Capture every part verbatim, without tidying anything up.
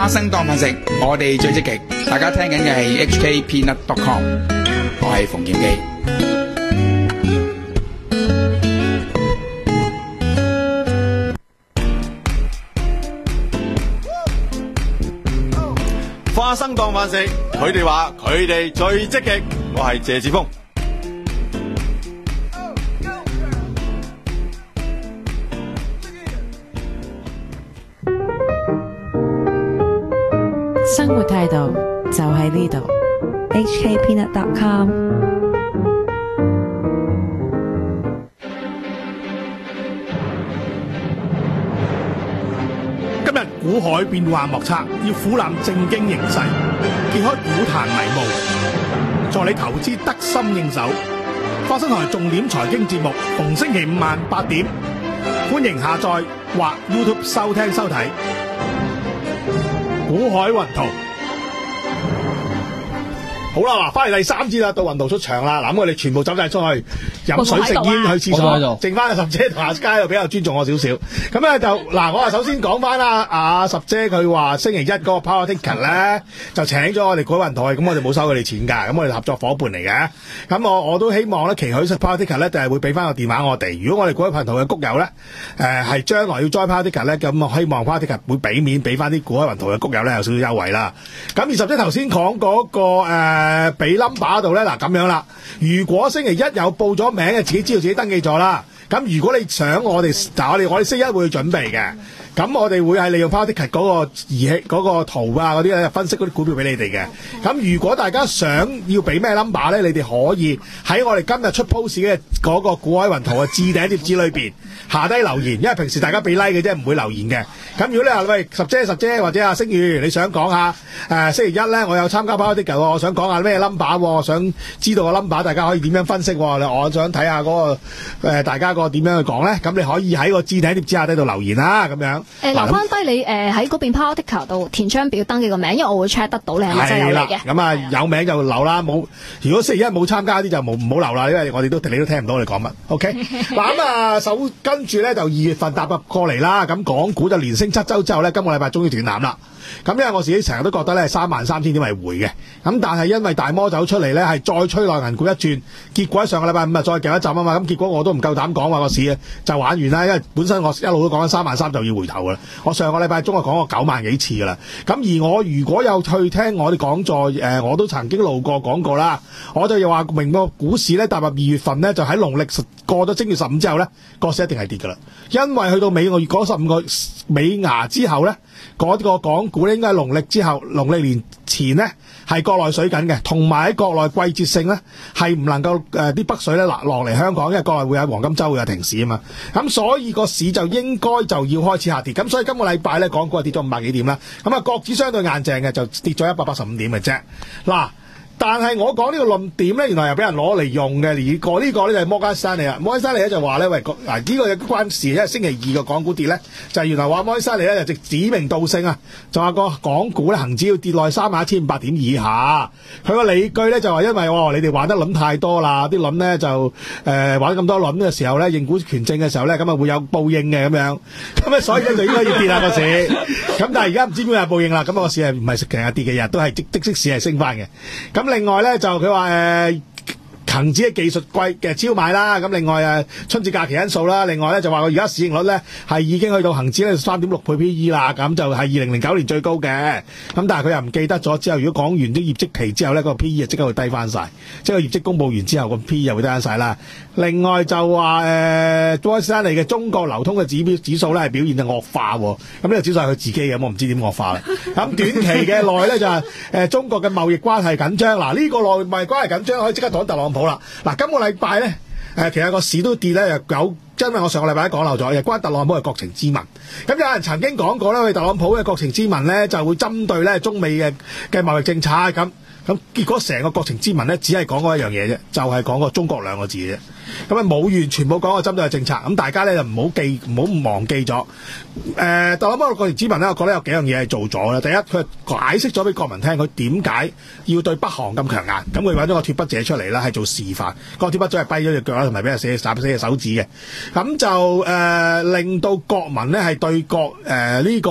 花生當飯食，我哋最積極。大家聽緊嘅係 H K Peanut dot com， 我係馮檢基。 花生當飯食，佢哋話佢哋最積極。我係謝志峰。 生活態度就喺呢度 H K Peanut dot com。 今日股海變幻莫測，要俯覽正經形勢，揭開股壇迷霧，助你投資得心應手。花生台重點財經節目，逢星期五晚八點，歡迎下載或 YouTube 收聽收睇。股海雲圖，好啦，嗱，翻嚟第三節啦，到雲圖出場啦。嗱，咁我哋全部走晒出去飲水食煙去廁所，剩翻阿十姐同阿佳又比較尊重我少少。咁咧就嗱，我啊首先講翻啦，阿十姐佢話星期一嗰個 Power Ticket 咧就請咗我哋股海雲圖，咁我哋冇收佢哋錢㗎，咁我哋合作伙伴嚟嘅。咁我我都希望咧，期許食 Power Ticket 咧就係會俾翻個電話我哋。如果我哋股海雲圖嘅谷友咧，誒係將來要 join Power Ticket 咧，咁我希望 Power Ticket 會俾面俾翻啲股海雲圖嘅谷友咧有少少優惠啦。咁而十姐頭先講嗰個誒俾 number 度咧，嗱咁樣啦。如果星期一有報咗名嘅，自己知道自己登記咗啦。咁如果你想我哋，嗱我哋我哋星期一會去準備嘅。咁我哋會係利用 Power Ticket 嗰個儀器、嗰個圖啊嗰啲咧，分析嗰啲股票俾你哋嘅。咁如果大家想要俾咩 number 咧，你哋可以喺我哋今日出 post 嘅嗰個股海雲圖嘅置頂貼紙裏邊下低留言，因為平時大家俾 like 嘅啫，唔會留言嘅。咁如果你話喂十姐十姐或者阿星宇，你想講下誒、呃、星期一咧，我有參加 Power Ticket，我想講下咩 number， 想知道個 number， 大家可以點樣分析？我想睇下嗰個、呃、大家個點樣去講咧。咁你可以喺個置頂貼紙下低度留言啦，咁樣。 誒留翻低你誒喺嗰邊 Power Ticket 度填張表登記個名，因為我會 check 得到你係咪真係有嚟嘅。 咁啊有名就留啦，冇如果星期一冇參加啲就冇唔好留啦，因為我哋都你都聽唔到我哋講乜。OK 嗱咁啊，首跟住咧就二月份踏入過嚟啦，咁港股就連升七週之後咧，今個禮拜終於斷纜啦。咁因為我自己成日都覺得咧三萬三千點係回嘅，咁但係因為大摩走出嚟咧係再吹內銀股一轉，結果喺上個禮拜五啊再夾一浸啊嘛，咁結果我都唔夠膽講話個市就玩完啦，因為本身我一路都講緊三萬三就要回頭噶啦，我上個禮拜中啊講過九萬幾次噶啦，咁而我如果有去聽我哋講座誒、呃，我都曾經路過講過啦，我就又話明個股市咧踏入二月份咧就喺農曆過咗正月十五之後咧個市一定係跌噶啦，因為去到尾個月嗰十五個尾牙之後咧嗰、那個港股咧應該係農曆之後，農曆年前呢係國內水緊嘅，同埋喺國內季節性呢係唔能夠誒啲、呃、北水咧落落嚟香港，因為國內會有黃金週會有停市啊嘛，咁所以個市就應該就要開始下跌，咁所以今個禮拜咧港股係跌咗五百幾點啦，咁啊國指相對硬淨嘅就跌咗一百八十五點嘅啫，嗱。但係我講呢個論點咧，原來又俾人攞嚟用嘅。而個呢個咧就係摩根士丹利啊，摩根士丹利咧就話咧，喂，嗱、這、呢個有關事，因為星期二個港股跌咧，就係、是、原來話摩根士丹利咧就直指名道姓啊，就話個港股咧恆指要跌落去三萬一千五百點以下。佢個理據咧就話因為、哦、你哋玩得輪太多啦，啲輪咧就誒、呃、玩咁多輪嘅時候咧，認股權證嘅時候咧，咁啊會有報應嘅咁樣，咁咧所以咧就應該要跌下個市。咁但係而家唔知邊日報應啦，咁個市係唔係成日跌嘅日，都係即即即市係升翻嘅。咁另外咧就佢話誒恒指嘅技術貴嘅超買啦，咁另外誒春節假期因素啦，另外咧就話佢而家市盈率咧係已經去到恒指咧三點六倍 P E 啦，咁就係二零零九年最高嘅，咁但係佢又唔記得咗之後，如果講完啲業績期之後咧，個 P E 就即刻會低翻晒，即係個業績公佈完之後個 P E 又會低翻晒啦。另外就話誒摩根士丹利嘅中國流通嘅指標指數咧係表現就惡化，咁呢個指數係佢自己嘅，我唔知點惡化啦。咁短期嘅內咧就係、是、誒、呃、中國嘅貿易關係緊張，嗱、這、呢個內貿易關係緊張可以即刻講特朗普啦。嗱，今個禮拜咧，誒，其實個市都跌咧，又有，因為我上個禮拜都講漏咗，又關特朗普嘅國情咨文。咁有人曾經講過咧，佢特朗普嘅國情咨文咧，就會針對咧中美嘅嘅貿易政策咁。咁結果成個國情咨文咧，只係講過一樣嘢啫，就係講個中國兩個字啫。咁啊冇完全冇講過針對嘅政策。咁大家咧就唔好記，唔好忘記咗。誒、呃，特朗普嘅國情咨文咧，我覺得有幾樣嘢係做咗啦。第一，佢解釋咗俾國民聽，佢點解要對北韓咁強硬。咁佢揾咗個脫北者出嚟啦，係做示範。個脫北者係跛咗隻腳啦，同埋俾人寫斬死隻手指嘅。咁就誒、呃、令到國民咧係對國誒呢、呃這個。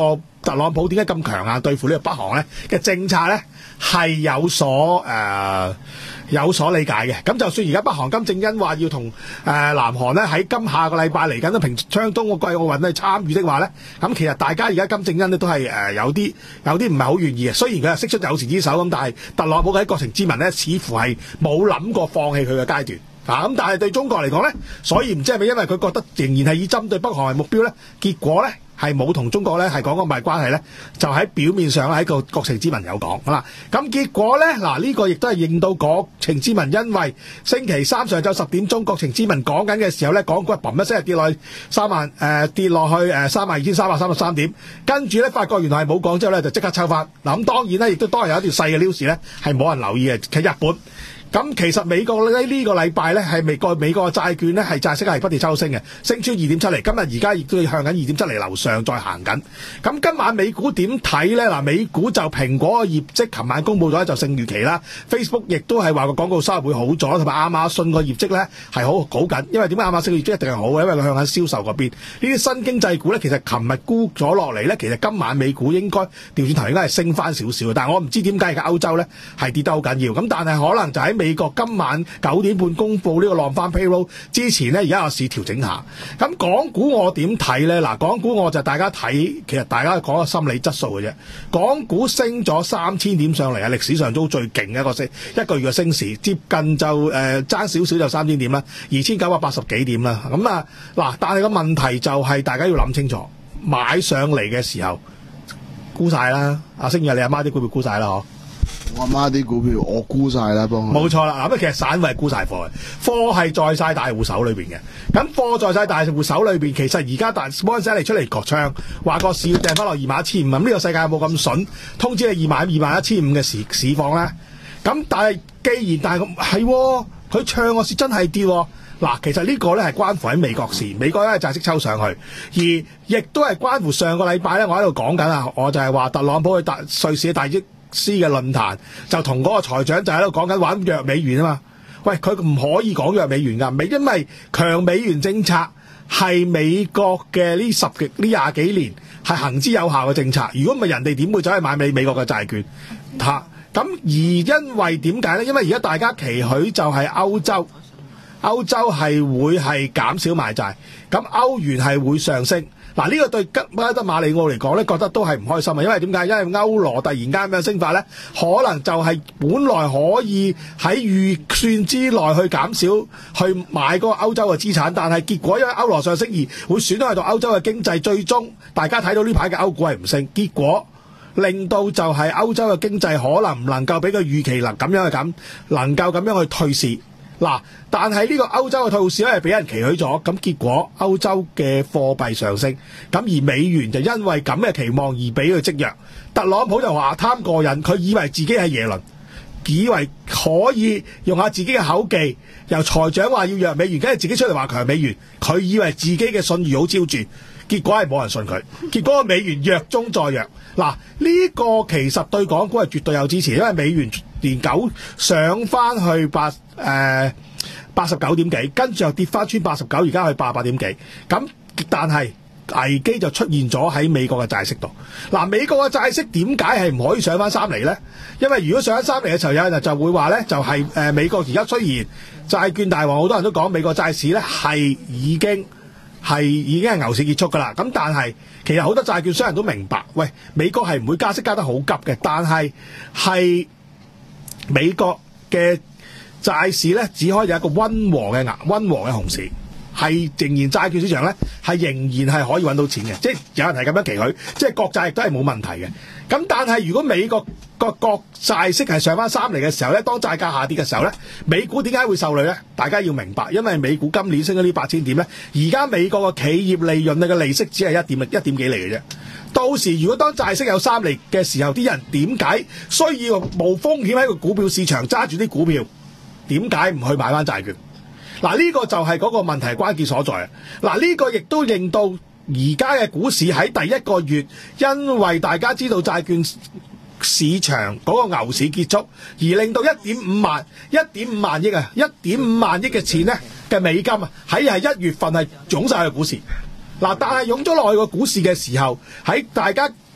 特朗普點解咁強硬對付呢個北韓咧嘅政策咧係有所誒、呃、有所理解嘅。咁就算而家北韓金正恩話要同誒、呃、南韓咧喺今下個禮拜嚟緊嘅平昌冬季奧運咧參與的話咧，咁其實大家而家金正恩咧都係誒、呃、有啲有啲唔係好願意嘅。雖然佢係釋出友善之手咁，但係特朗普喺國情咨文咧，似乎係冇諗過放棄佢嘅階段。啊咁，但係對中國嚟講咧，所以唔知係咪因為佢覺得仍然係以針對北韓為目標咧，結果咧係冇同中國咧係講個貿易關係咧，就喺表面上喺個國情咨文有講啦。咁結果咧嗱呢、呢個亦都係認到國情咨文，因為星期三上晝十點鐘國情咨文講緊嘅時候咧，港股砰一聲跌落去三萬誒、呃、跌落去誒三萬二千三百三十三點，跟住咧發覺原來係冇講之後咧就即刻抽翻。嗱咁當然咧，亦都當然有一條細嘅 news 咧係冇人留意嘅，喺日本。咁其實美國咧呢個禮拜咧係美國美國嘅債券咧係債息係不斷抽升嘅，升穿二點七厘，今日而家亦都向緊二點七厘樓上再行緊。咁今晚美股點睇咧？嗱，美股就蘋果嘅業績琴晚公布咗咧就勝預期啦 ，Facebook 亦都係話個廣告收入會好咗，同埋亞馬遜個業績咧係好好緊。因為點解亞馬遜嘅業績一定係好嘅？因為佢向緊銷售嗰邊。呢啲新經濟股咧，其實琴日沽咗落嚟咧，其實今晚美股應該調轉頭應該係升翻少少嘅。但係我唔知點解而家歐洲咧係跌得好緊要。咁但係可能就喺美國今晚九點半公布呢個浪翻 payroll 之前呢，而家有市調整下。咁港股我點睇呢？嗱，港股我就大家睇，其實大家講個心理質素嘅啫。港股升咗三千點上嚟啊，歷史上都最勁嘅一個升一個月嘅升時，接近就誒爭少少就三千點啦，二千九百八十幾點啦。咁啊嗱，但係個問題就係大家要諗清楚，買上嚟嘅時候沽晒啦。阿星爺，你阿媽啲股票沽晒啦嗬？ 我阿媽啲股票我沽晒啦，幫佢。 冇錯啦，嗱，咁其實散戶係沽晒貨嘅，貨係在晒大戶手裏邊嘅。咁貨在晒大戶手裏邊，其實而家大摩根士丹利出嚟割槍，話個市要掟翻落二萬一千五，咁呢個世界有冇咁筍？通知你二萬二萬一千五嘅市市況咧？咁但係既然但係咁係，佢唱個市真係跌。嗱，其實呢個咧係關乎喺美國市，美國咧債息抽上去，而亦都係關乎上個禮拜咧，我喺度講緊啊，我就係話特朗普去大瑞士嘅大益師嘅論壇就同嗰個財長就喺度講緊玩弱美元啊嘛。喂，佢唔可以講弱美元㗎，因為強美元政策係美國嘅呢十幾呢廿幾年係行之有效嘅政策。如果唔係，人哋點會走去買美美國嘅債券？嚇咁而因為點解咧？因為而家大家期許就係歐洲。歐洲係會係減少買債，咁歐元係會上升。嗱，呢個對吉拉德馬里奧嚟講咧，覺得都係唔開心啊！因為點解？因為歐羅突然間咁樣升法咧，可能就係本來可以喺預算之內去減少去買嗰個歐洲嘅資產，但係結果因為歐羅上升而會損害到歐洲嘅經濟，最終大家睇到呢排嘅歐股係唔升，結果令到就係歐洲嘅經濟可能唔能夠俾佢預期能咁樣去咁，能夠咁樣去退市。嗱，但係呢個歐洲嘅退市咧係俾人期許咗，咁結果歐洲嘅貨幣上升，咁而美元就因為咁嘅期望而俾佢積弱。特朗普就話貪過癮，佢以為自己係耶倫，以為可以用下自己嘅口技，由財長話要弱美元，跟住自己出嚟話強美元，佢以為自己嘅信譽好昭著，結果係冇人信佢，結果美元弱中再弱。嗱，呢個其實對港股係絕對有支持，因為美元連九上翻去八誒八十九點幾，跟住又跌翻穿八十九，而家去八十八點幾。咁但係危機就出現咗喺美國嘅債息度。嗱，美國嘅債息點解係唔可以上翻三厘呢？因為如果上翻三厘嘅時候，有人就會話呢，就係、是、誒、呃、美國而家雖然債券大王，好多人都講美國債市呢係已經係已經係牛市結束㗎啦。咁但係其實好多債券商人都明白，喂，美國係唔會加息加得好急嘅，但係係美國嘅債市咧，只可以有一個溫和嘅壓溫和嘅熊市，係仍然債券市場咧係仍然係可以揾到錢嘅，即係有人係咁樣期許，即係國債亦都係冇問題嘅。咁但係如果美國個國債息係上翻三厘嘅時候咧，當債價下跌嘅時候咧，美股點解會受累咧？大家要明白，因為美股今年升咗呢八千點咧，而家美國嘅企業利潤嘅利息只係一點一點幾厘嘅啫。到時如果當債息有三厘嘅時候，啲人點解需要無風險喺個股票市場揸住啲股票？點解唔去買翻債券？嗱，呢個就係嗰個問題關鍵所在啊！嗱，呢個亦都令到而家嘅股市喺第一個月，因為大家知道債券市場嗰個牛市結束，而令到一點五萬一點五萬億啊，一點五萬億嘅錢咧嘅美金啊，喺係一月份係湧晒去股市。嗱，但係湧咗落去個股市嘅時候，喺大家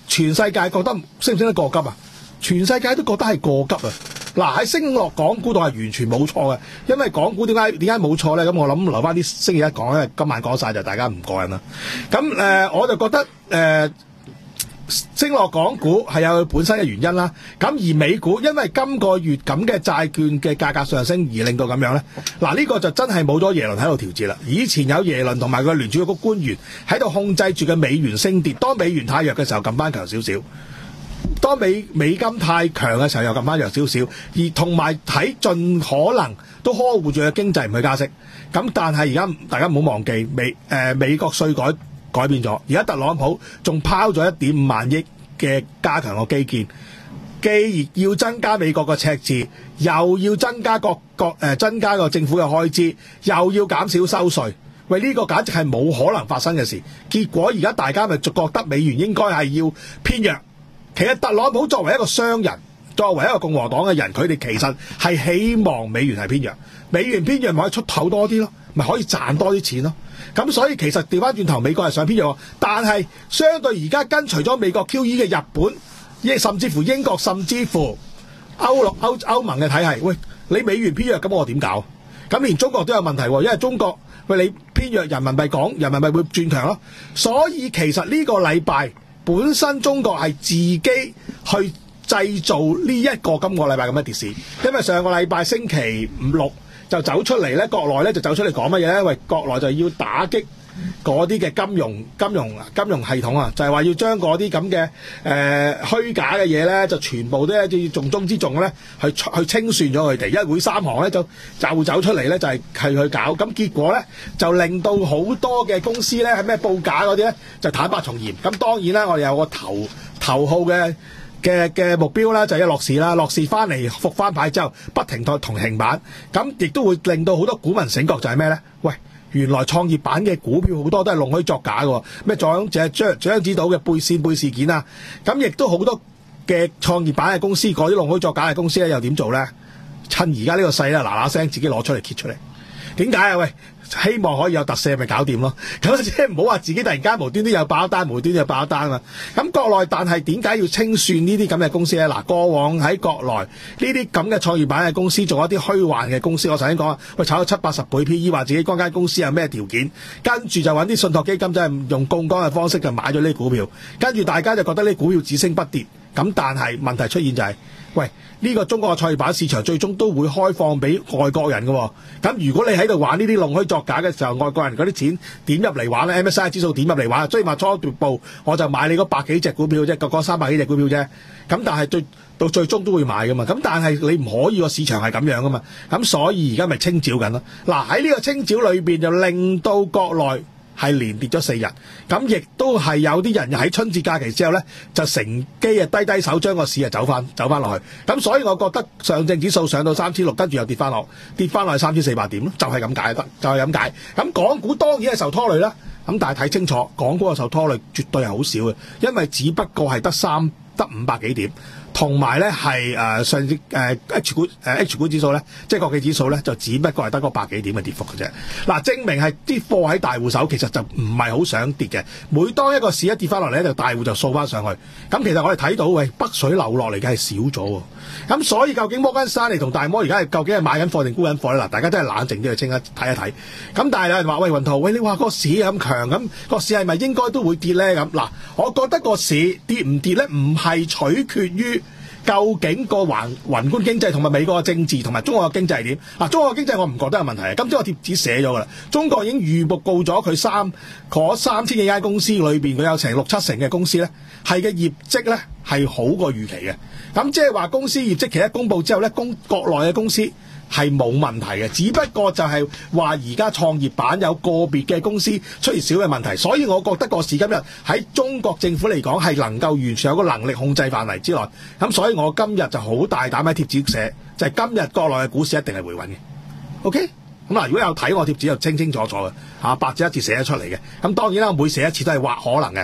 全世界覺得升唔升得過急啊？全世界都覺得係過急啊！嗱，喺升落港股度係完全冇錯嘅，因為港股點解點解冇錯咧？咁我諗留翻啲星期一講，因為今晚講晒就大家唔過癮啦。咁誒、呃，我就覺得誒、呃、升落港股係有佢本身嘅原因啦。咁而美股因為今個月咁嘅債券嘅價格上升而令到咁樣咧，嗱呢、呢個就真係冇咗耶倫喺度調節啦。以前有耶倫同埋個聯儲局官員喺度控制住嘅美元升跌，當美元太弱嘅時候撳翻強少少。當美美金太強嘅時候又撳翻弱少少，而同埋睇盡可能都呵護住嘅經濟唔去加息。咁但係而家大家唔好忘記美誒、呃、美國稅改改變咗，而家特朗普仲拋咗一點五萬億嘅加強個基建，既要增加美國嘅赤字，又要增加各各誒、呃、增加個政府嘅開支，又要減少收稅。喂，呢、這個簡直係冇可能發生嘅事。結果而家大家咪就覺得美元應該係要偏弱。其實特朗普作為一個商人，作為一個共和黨嘅人，佢哋其實係希望美元係偏弱，美元偏弱咪可以出口多啲咯，咪可以賺多啲錢咯。咁所以其實調翻轉頭，美國係想偏弱，但係相對而家跟隨咗美國 Q E 嘅日本，甚至乎英國，甚至乎歐陸歐歐盟嘅體系，喂，你美元偏弱，咁我點搞？咁連中國都有問題，因為中國喂你偏弱，人民幣講，人民幣會轉強咯。所以其實呢個禮拜，本身中國係自己去製造呢一個今個禮拜咁嘅跌市，因為上個禮拜星期五六就走出嚟咧，國內咧就走出嚟講乜嘢咧？因為國內就要打擊嗰啲嘅金融、金融、金融系統啊，就係話要將嗰啲咁嘅誒虛假嘅嘢咧，就全部都要重中之重咧，去去清算咗佢哋。一會三行咧就就走出嚟咧，就係係去搞。咁結果咧就令到好多嘅公司咧係咩報假嗰啲咧就坦白從嚴。咁當然啦，我哋有個頭頭號嘅嘅嘅目標啦，就係樂視啦。樂視翻嚟復翻牌之後，不停同同停板，咁亦都會令到好多股民醒覺，就係咩咧？喂！原來創業板嘅股票好多都係弄虛作假嘅，咩張就係張張子島嘅背線背事件啊，咁亦都好多嘅創業板嘅公司，嗰啲弄虛作假嘅公司咧又點做咧？趁而家呢個勢咧，嗱嗱聲自己攞出嚟揭出嚟，點解啊？喂，希望可以有特赦咪搞掂咯，咁即係唔好話自己突然間無端端有爆一單，無端端有爆一單啊！咁國內但係點解要清算呢啲咁嘅公司咧？嗱，過往喺國內呢啲咁嘅創業板嘅公司做一啲虛幻嘅公司，我頭先講啊，喂，炒到七八十倍 P E， 話自己嗰間公司有咩條件，跟住就揾啲信託基金，即係用槓桿嘅方式就買咗呢啲股票，跟住大家就覺得呢啲股票只升不跌，咁但係問題出現就係、是，喂。呢個中國嘅創業板市場最終都會開放俾外國人嘅、哦，咁如果你喺度玩呢啲弄虛作假嘅時候，外國人嗰啲錢點入嚟玩咧 ？M S C I 指數點入嚟玩？所以話初步我就買你嗰百幾隻股票啫，個個三百幾隻股票啫。咁但係最到最終都會買噶嘛。咁但係你唔可以個市場係咁樣噶嘛。咁所以而家咪清剿緊咯。嗱，喺呢個清剿裏邊就令到國內係連跌咗四日，咁亦都係有啲人喺春節假期之後咧，就乘機啊低低手將個市啊走翻走翻落去，咁所以我覺得上證指數上到三千六，跟住又跌翻落，跌翻落去三千四百點咯，就係咁解得，就係咁解。咁港股當然係受拖累啦，咁但係睇清楚，港股嘅受拖累絕對係好少嘅，因為只不過係得三得五百幾點。同埋咧係誒上證誒 H 股誒 H 股指數咧，即係國企指數咧，就只不過係得嗰百幾點嘅跌幅嘅啫。嗱，證明係啲貨喺大戶手，其實就唔係好想跌嘅。每當一個市一跌翻落嚟咧，就大戶就掃翻上去。咁其實我哋睇到，喂，北水流落嚟嘅係少咗喎。咁所以究竟摩根士丹利同大摩而家係究竟係買緊貨定沽緊貨咧？嗱，大家都係冷靜啲去清一睇一睇。咁但係有人話，喂，雲圖，喂，你話個市咁強，咁個市係咪應該都會跌咧？咁嗱，我覺得個市跌唔跌咧，唔係取決於究竟個橫宏觀經濟同埋美國嘅政治同埋中國嘅經濟係點？嗱，中國嘅經濟我唔覺得有問題。今朝個貼紙寫咗噶啦，中國已經預報告咗佢三嗰三千幾間公司裏邊，佢有成六七成嘅公司咧，係嘅業績咧係好過預期嘅。咁即係話公司業績期一公佈之後咧，公國內嘅公司係冇問題嘅，只不過就係話而家創業板有個別嘅公司出現少嘅問題，所以我覺得個市今日喺中國政府嚟講係能夠完全有個能力控制範圍之內，咁所以我今日就好大膽喺貼紙寫，就係、是、今日國內嘅股市一定係回穩嘅。OK，咁嗱，如果有睇我貼紙就清清楚楚嘅嚇，八字一字寫得出嚟嘅。咁當然啦，我每寫一次都係畫可能嘅。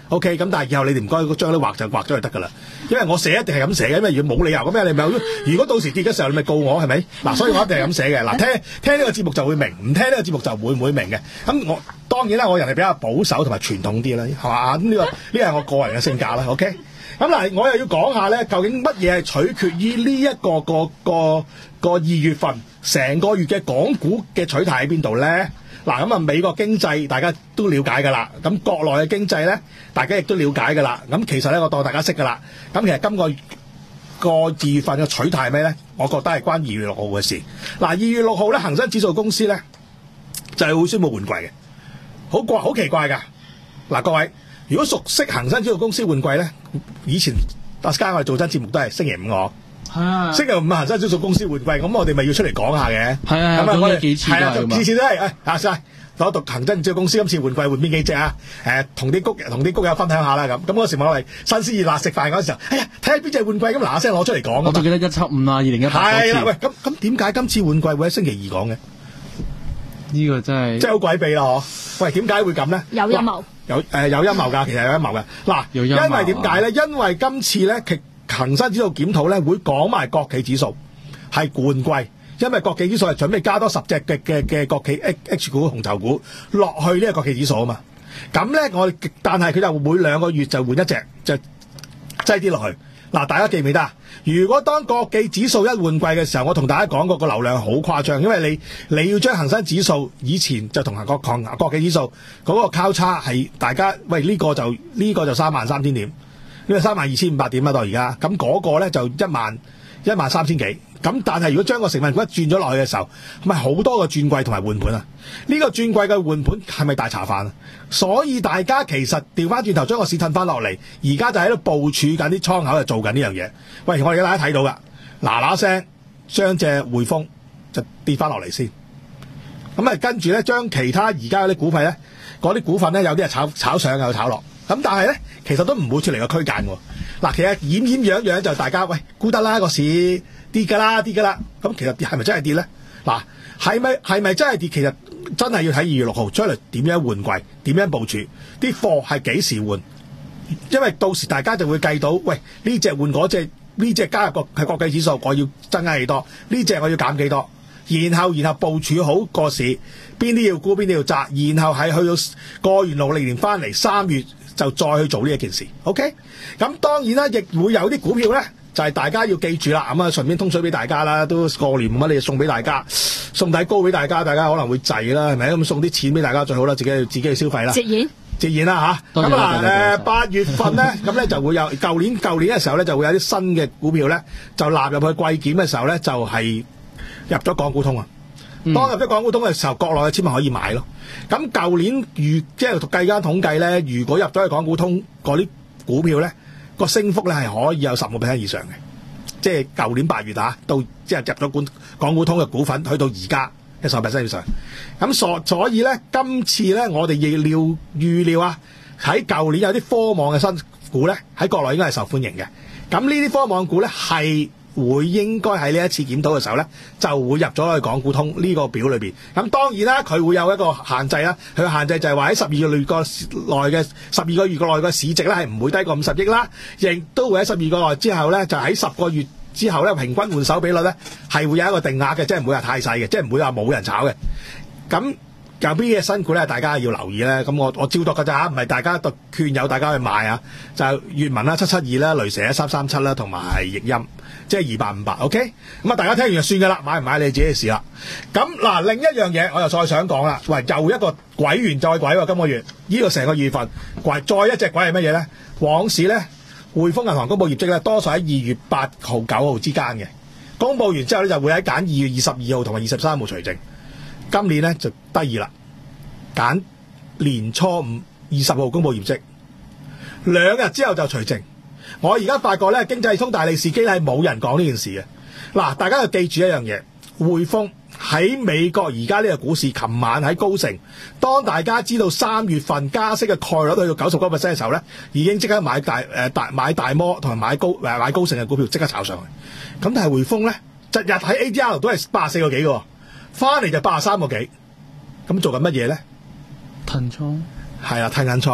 OK， 咁但係以後你哋唔該將啲畫就畫咗就得㗎啦。因為我寫一定係咁寫嘅，因為如果冇理由咁樣，你咪如果到時跌嘅時候你咪告我係咪？嗱，所以我一定係咁寫嘅。嗱，聽聽呢個節目就會明，唔聽呢個節目就會唔會明嘅。咁我當然啦，我人係比較保守同埋傳統啲啦，係嘛？咁呢個呢係我個人嘅性格啦。OK， 咁嗱，我又要講下咧，究竟乜嘢係取決於呢一個個個個二月份成個月嘅港股嘅取態喺邊度咧？嗱，咁啊美國經濟大家都了解㗎啦，咁國內嘅經濟咧大家亦都了解㗎啦。咁其實咧我當大家識㗎啦。咁其實今個個二月份嘅取態係咩咧？我覺得係關二月六號嘅事。嗱，二月六號咧恒生指數公司咧就係會宣布換季嘅，好怪好奇怪㗎。嗱，各位如果熟悉恒生指數公司換季咧，以前阿 Sky 我哋做真節目都係星期五我。係啊，星期五恒生指數公司換季，咁我哋咪要出嚟講下嘅。係啊，咁啊，我哋幾次係啊，次次都係誒，阿 Sky 攞讀恒生指數公司今次換季換邊幾隻啊？誒，同啲谷同啲谷友分享下啦咁。咁嗰時我哋新鮮熱辣食飯嗰時候，哎呀，睇下邊隻換季咁嗱嗱聲攞出嚟講。我仲記得一七五啊，二零一八嗰次。係啦，喂，咁咁點解今次換季會喺星期二講嘅？呢個真係真係好詭秘啦，嗬！喂，點解會咁咧？有陰謀。有誒有陰謀㗎，其實有陰謀嘅。嗱，因為點解咧？因為今次咧，其恒生指數檢討咧會講埋國企指數係換季，因為國企指數係準備加多十隻嘅嘅嘅國企 H 股紅籌股落去呢個國企指數啊嘛。咁咧我但係佢就每兩個月就換一隻，就擠啲落去。嗱，大家記唔記得啊？如果當國企指數一換季嘅時候，我同大家講過個流量好誇張，因為你你要將恒生指數以前就同國抗國企指數嗰個交叉係大家喂呢、呢個就呢、呢個就三萬三千點。呢個三萬二千五百點啦，到而家咁嗰個咧就一萬一萬三千幾。咁但係如果將個成分股一轉咗落去嘅時候，咪好多個轉季同埋換盤啊！呢、這個轉季嘅換盤係咪大茶飯啊？所以大家其實調翻轉頭將個市褪翻落嚟，而家就喺度部署緊啲倉口，就做緊呢樣嘢。喂，我哋而家大家睇到噶，嗱嗱聲將隻匯豐就跌翻落嚟先。咁啊，跟住咧將其他而家嗰啲股份咧，嗰啲股份咧有啲係炒炒上又炒落。咁但係咧，其實都唔會出嚟個區間喎。嗱，其實掩掩樣樣就大家喂估得啦，個市跌㗎啦，跌㗎啦。咁其實係咪真係跌咧？嗱，係咪係咪真係跌？其實真係要睇二月六號出嚟點樣換季，點樣部署，啲貨係幾時換？因為到時大家就會計到，喂呢隻換嗰隻，呢隻加入個係國際指數，我要增加幾多？呢隻我要減幾多？然後然後部署好個市，邊啲要沽，邊啲要揸，然後係去到過完農曆年翻嚟三月。就再去做呢一件事 ，OK？ 咁當然啦，亦會有啲股票咧，就係、是、大家要記住啦。咁啊，順便通水俾大家啦，都過年乜你送俾大家，送底糕俾大家，大家可能會滯啦，係咪？咁送啲錢俾大家最好啦，自己自己去消費啦。節儉，節儉啦吓。咁啊誒，八月份咧，咁咧就會有舊年舊年嘅時候咧，就會有啲新嘅股票咧，就納入去季檢嘅時候咧，就係、是、入咗港股通啊。嗯、當入咗港股通嘅時候，國內嘅簽咪可以買咯。咁舊年預即係計間統計咧，如果入咗去港股通嗰啲股票咧，個升幅咧係可以有十個 percent 以上嘅。即係舊年八月啊，到即係入咗港股通嘅股份，去到而家一十個 percent 以上。咁所所以咧，今次咧我哋預料預料啊，喺舊年有啲科網嘅新股咧，喺國內應該係受歡迎嘅。咁呢啲科網股咧係。會應該喺呢一次檢討嘅時候咧，就會入咗去港股通呢個表裏邊。咁當然啦，佢會有一個限制啦。佢嘅限制就係話喺十二個月個內嘅十二個月個內嘅市值咧係唔會低過五十億啦，亦都會喺十二個內之後咧，就喺十個月之後咧平均換手比率咧係會有一個定額嘅，即係唔會話太細嘅，即係唔會話冇人炒嘅。咁有邊嘅新股咧，大家要留意咧。咁我我照讀㗎咋，唔係大家讀勸誘大家去買啊。就係粵文啦、七七二啦、雷蛇一三三七啦，同埋易鑫。即係二八五八 ，OK， 咁啊，大家聽完就算噶啦，買唔買你自己嘅事啦。咁嗱，另一樣嘢我又再想講啦，喂，又一個鬼完再鬼喎，今個月呢、這個成個月份鬼再一隻鬼係乜嘢咧？往時咧，匯豐銀行公佈業績咧，多數喺二月八號、九號之間嘅，公佈完之後咧就會喺揀二月二十二號同埋二十三號除淨。今年咧就得意啦，揀年初五二十號公佈業績，兩日之後就除淨。我而家發覺咧，經濟通大利是機係冇人講呢件事嘅。嗱，大家要記住一樣嘢，匯豐喺美國而家呢個股市，琴晚喺高盛，當大家知道三月份加息嘅概率去到九十九 percent 嘅時候咧，已經即刻買大誒大、呃、買大摩同埋買高誒買高盛嘅股票，即刻炒上去。咁但係匯豐咧，日日喺 A D R 都係八十四個幾嘅，翻嚟就八十三個幾。咁做緊乜嘢咧？褪倉係啊，褪緊倉。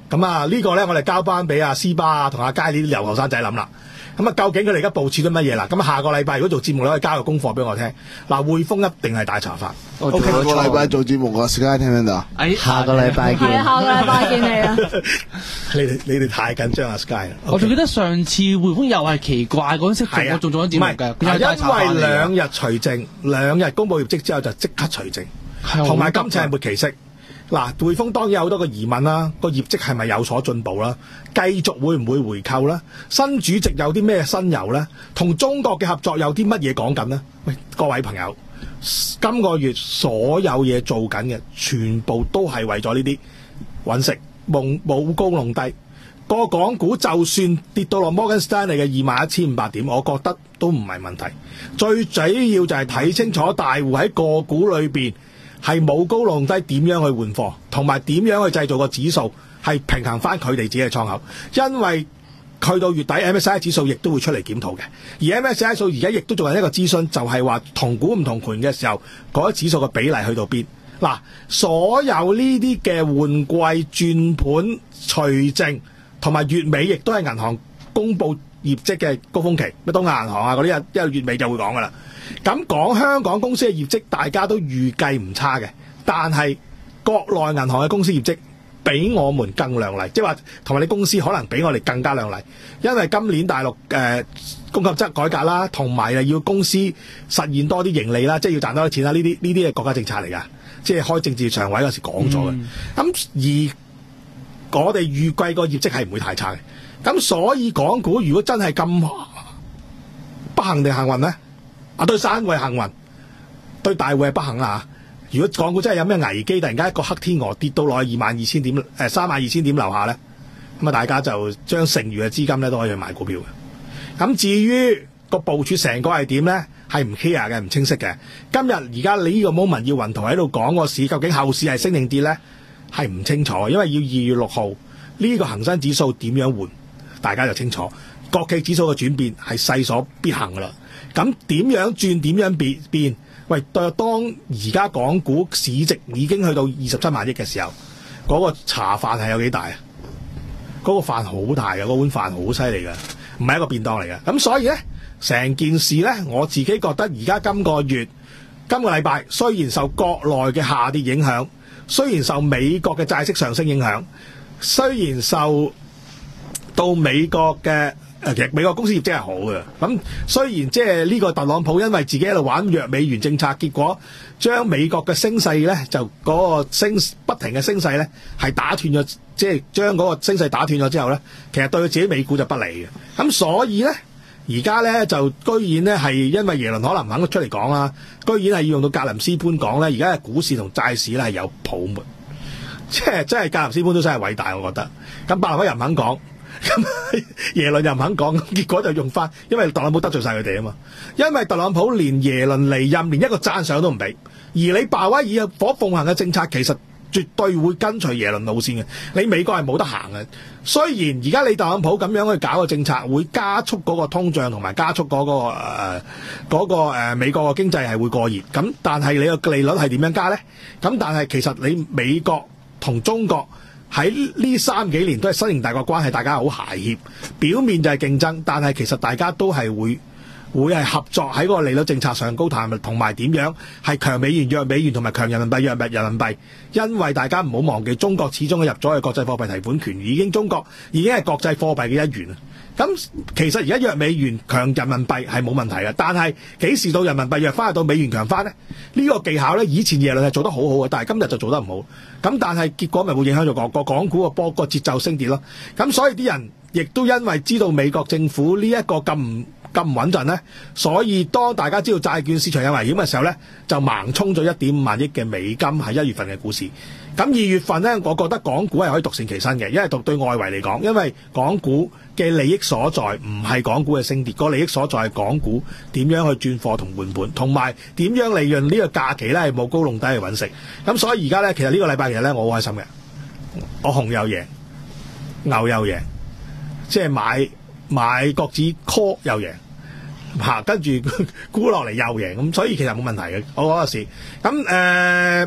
咁啊呢個咧我哋交班俾阿斯巴啊同阿佳呢啲留學生仔諗啦。咁啊究竟佢哋而家部署緊乜嘢啦？咁下個禮拜如果做節目咧，可以交個功課俾我聽。嗱，匯豐一定係大茶飯。 我下個禮拜做節目啊 ，Sky 聽唔聽到啊？ 哎， 下個禮拜見。 係啊，下個禮拜見你啊！ 你哋你哋太緊張啊 Sky 啦。 我仲記得上次匯豐又係奇怪嗰陣時做我仲做咗節目嘅， 唔係因為兩日除淨，兩日公佈業績之後就即刻除淨，同埋今次係末期息。嗱，匯豐當然有好多個疑問啦，個業績係咪有所進步啦？繼續會唔會回購啦？新主席有啲咩新猷咧？同中國嘅合作有啲乜嘢講緊呢？喂，各位朋友，今個月所有嘢做緊嘅，全部都係為咗呢啲揾食，冇冇高弄低。個港股就算跌到落摩根士丹利嘅二萬一千五百點，我覺得都唔係問題。最主要就係睇清楚大戶喺個股裏邊係冇高弄低，點樣去換貨，同埋點樣去製造個指數係平衡翻佢哋自己嘅倉口。因為去到月底 M S C I 指數亦都會出嚟檢討嘅，而 M S C I 數而家亦都做緊一個諮詢，就係話同股唔同權嘅時候，嗰啲指數嘅比例去到邊？嗱，所有呢啲嘅換季轉盤除淨同埋月尾，亦都係銀行公佈業績嘅高峰期，咩東亞銀行啊嗰啲，因為月尾就會講噶啦。咁講香港公司嘅業績，大家都預計唔差嘅，但係國內銀行嘅公司業績比我們更亮麗，即係話同埋你公司可能比我哋更加亮麗，因為今年大陸誒、呃、供給側改革啦，同埋要公司實現多啲盈利啦，即係要賺多啲錢啦，呢啲呢啲係國家政策嚟㗎，即係開政治常委嗰時講咗嘅。咁、嗯、而我哋預計個業績係唔會太差嘅，咁所以港股如果真係咁不幸定幸運咧？啊，對散戶係幸運，對大戶係不幸啊！如果港股真係有咩危機，突然間一個黑天鵝跌到落去二萬二千點，誒三萬二千點樓下咧，咁啊大家就將剩餘嘅資金咧都可以去買股票嘅。咁至於個部署成個係點咧，係唔 clear 嘅，唔清晰嘅。今日而家你呢個 moment 要雲圖喺度講個市，究竟後市係升定跌咧，係唔清楚，因為要二月六號呢個恒生指數點樣換，大家就清楚。國企指數嘅轉變係勢所必行噶啦。咁點樣轉？點樣變變？喂，當而家港股市值已經去到二十七萬億嘅時候，嗰、那個茶飯係有幾大啊？嗰、那個飯好大嘅，嗰碗飯好犀利嘅，唔係一個便當嚟嘅。咁所以咧，成件事咧，我自己覺得而家今個月、今個禮拜，雖然受國內嘅下跌影響，雖然受美國嘅債息上升影響，雖然受到美國嘅誒，其實美國公司業績係好嘅，咁雖然即係呢個特朗普因為自己喺度玩弱美元政策，結果將美國嘅升勢咧，就嗰個升不停嘅升勢咧，係打斷咗，即係將嗰個升勢打斷咗之後咧，其實對佢自己美股就不利嘅。咁所以咧，而家咧就居然咧係因為耶倫可能唔肯出嚟講啦，居然係要用到格林斯潘講咧，而家嘅股市同債市咧係有泡沫，即係真係格林斯潘都真係偉大，我覺得。咁伯南克又唔肯講。咁耶倫又唔肯講，結果就用翻，因為特朗普得罪晒佢哋啊嘛。因為特朗普連耶倫離任連一個讚賞都唔俾，而你鮑威爾所奉行嘅政策其實絕對會跟隨耶倫路線嘅。你美國係冇得行嘅。雖然而家你特朗普咁樣去搞個政策，會加速嗰個通脹同埋加速嗰、嗰個誒嗰、呃嗰個誒、呃、美國嘅經濟係會過熱。咁但係你個利率係點樣加呢？咁但係其實你美國同中國喺呢三幾年都係新型大國關係，大家好諧協，表面就係競爭，但係其實大家都係會會係合作喺嗰個利率政策上高談，同埋點樣係強美元弱美元同埋強人民幣弱人民幣，因為大家唔好忘記中國始終入咗去國際貨幣提款權，已經中國已經係國際貨幣嘅一員。咁其實而家弱美元強人民幣係冇問題嘅，但係幾時到人民幣弱翻，到美元強翻呢？呢、呢個技巧呢，以前耶倫係做得好好嘅，但係今日就做得唔好。咁但係結果咪會影響咗個個港股個波個節奏升跌咯。咁所以啲人亦都因為知道美國政府呢一個咁唔咁唔穩陣呢，所以當大家知道債券市場有危險嘅時候呢，就盲衝咗一點五萬億嘅美金喺一月份嘅股市。咁二月份呢，我覺得港股係可以獨善其身嘅，因為對對外圍嚟講，因為港股嘅利益所在唔係港股嘅升跌，個利益所在係港股點樣去轉貨同換盤，同埋點樣利潤呢個假期呢係冇高弄低去揾食。咁所以而家呢，其實呢個禮拜其實呢，我好開心嘅，我紅又贏，牛又贏，即係買買國指 call 又贏。嚇，跟住沽落嚟又贏，咁所以其實冇問題嘅，我嗰個市。咁誒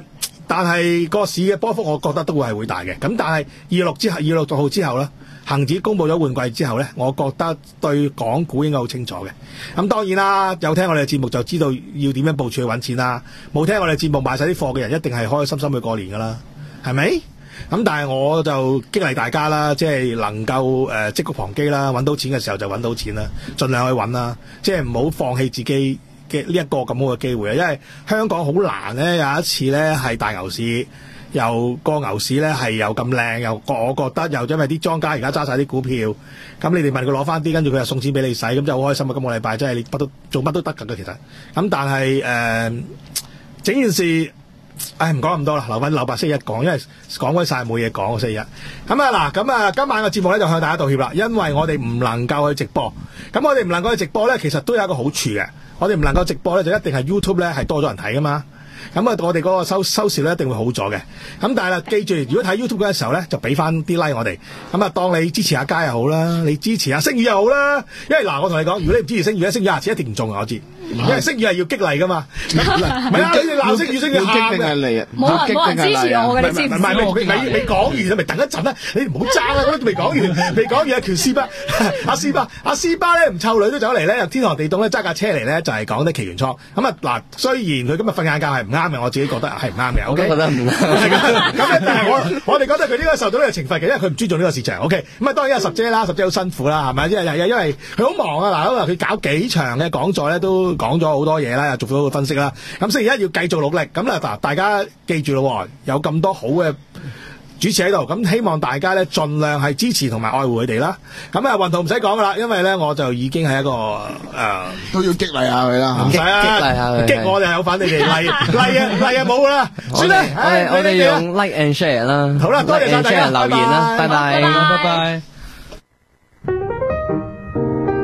但係個市嘅波幅，我覺得都會係會大嘅。咁但係二月六之後，二月六號之後咧，恒指公布咗換季之後咧，我覺得對港股應該好清楚嘅。咁當然啦，有聽我哋嘅節目就知道要點樣部署去揾錢啦。冇聽我哋節目買晒啲貨嘅人，一定係開開心心去過年噶啦，係咪？咁但係我就激勵大家啦，即係能夠誒積谷防饑啦，揾到錢嘅時候就揾到錢啦，盡量去揾啦，即係唔好放棄自己嘅呢一個咁好嘅機會啊！因為香港好難咧，有一次咧係大牛市，又個牛市咧係又咁靚，又我覺得又因為啲莊家而家揸晒啲股票，咁你哋問佢攞翻啲，跟住佢又送錢俾你使，咁就好開心啊！今個禮拜真係你不都做乜都得㗎嘅其實，咁但係誒、呃、整件事。唉，唔講咁多啦，留翻留白星期一講，因為講開晒冇嘢講。星期一咁啊嗱，咁啊今晚嘅節目咧就向大家道歉啦，因為我哋唔能夠去直播。咁我哋唔能夠去直播咧，其實都有一個好處嘅。我哋唔能夠直播咧，就一定係 YouTube 咧係多咗人睇噶嘛。咁啊，我哋嗰個收收視咧一定會好咗嘅。咁但係啦，記住，如果睇 YouTube 嘅時候咧，就俾翻啲 like 我哋。咁啊，當你支持阿佳又好啦，你支持阿星宇又好啦。因為嗱，我同你講，如果你唔支持星宇咧，星宇下次一定唔中啊，我知。因為星宇係要激勵噶嘛。唔係啊，你鬧星宇，星宇喊定係你啊？ 冇人冇人支持我嘅，你知唔知？ 唔係唔係，你你講完啦，咪等一陣啦。你唔好爭啦，我都未講完，未講完阿權斯巴，阿斯巴，阿斯巴咧唔湊女都走嚟咧，由天寒地凍咧揸架車嚟咧，就係講啲期權倉。咁啊嗱，雖然佢今日瞓晏覺係唔啱嘅，我自己覺得係唔啱嘅。O K，覺得唔啱。咁但係我我哋覺得佢應該受到呢個懲罰嘅，因為佢唔尊重呢個市場。O K，咁啊當然有十姐啦，十姐好辛苦啦，係咪？因為因為佢好忙啊，嗱，佢搞幾場嘅講座咧，都講咗好多嘢啦，又做咗個分析啦。咁星期一要繼續努力。咁啦嗱，大家記住咯，有咁多好嘅主持喺度，咁希望大家咧盡量係支持同埋愛護佢哋啦。咁啊，運動唔使講噶啦，因為咧我就已經係一個誒、呃、 都要激勵下佢啦， 唔使啊，激勵下佢，激我哋係有反你哋勵勵啊勵啊冇噶啦，算啦， 我哋我哋用 like and share 啦， 好啦，多謝晒大家留言啦，拜拜，拜拜。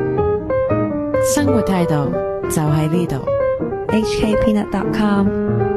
生活態度就喺呢度。 H K Peanut dot com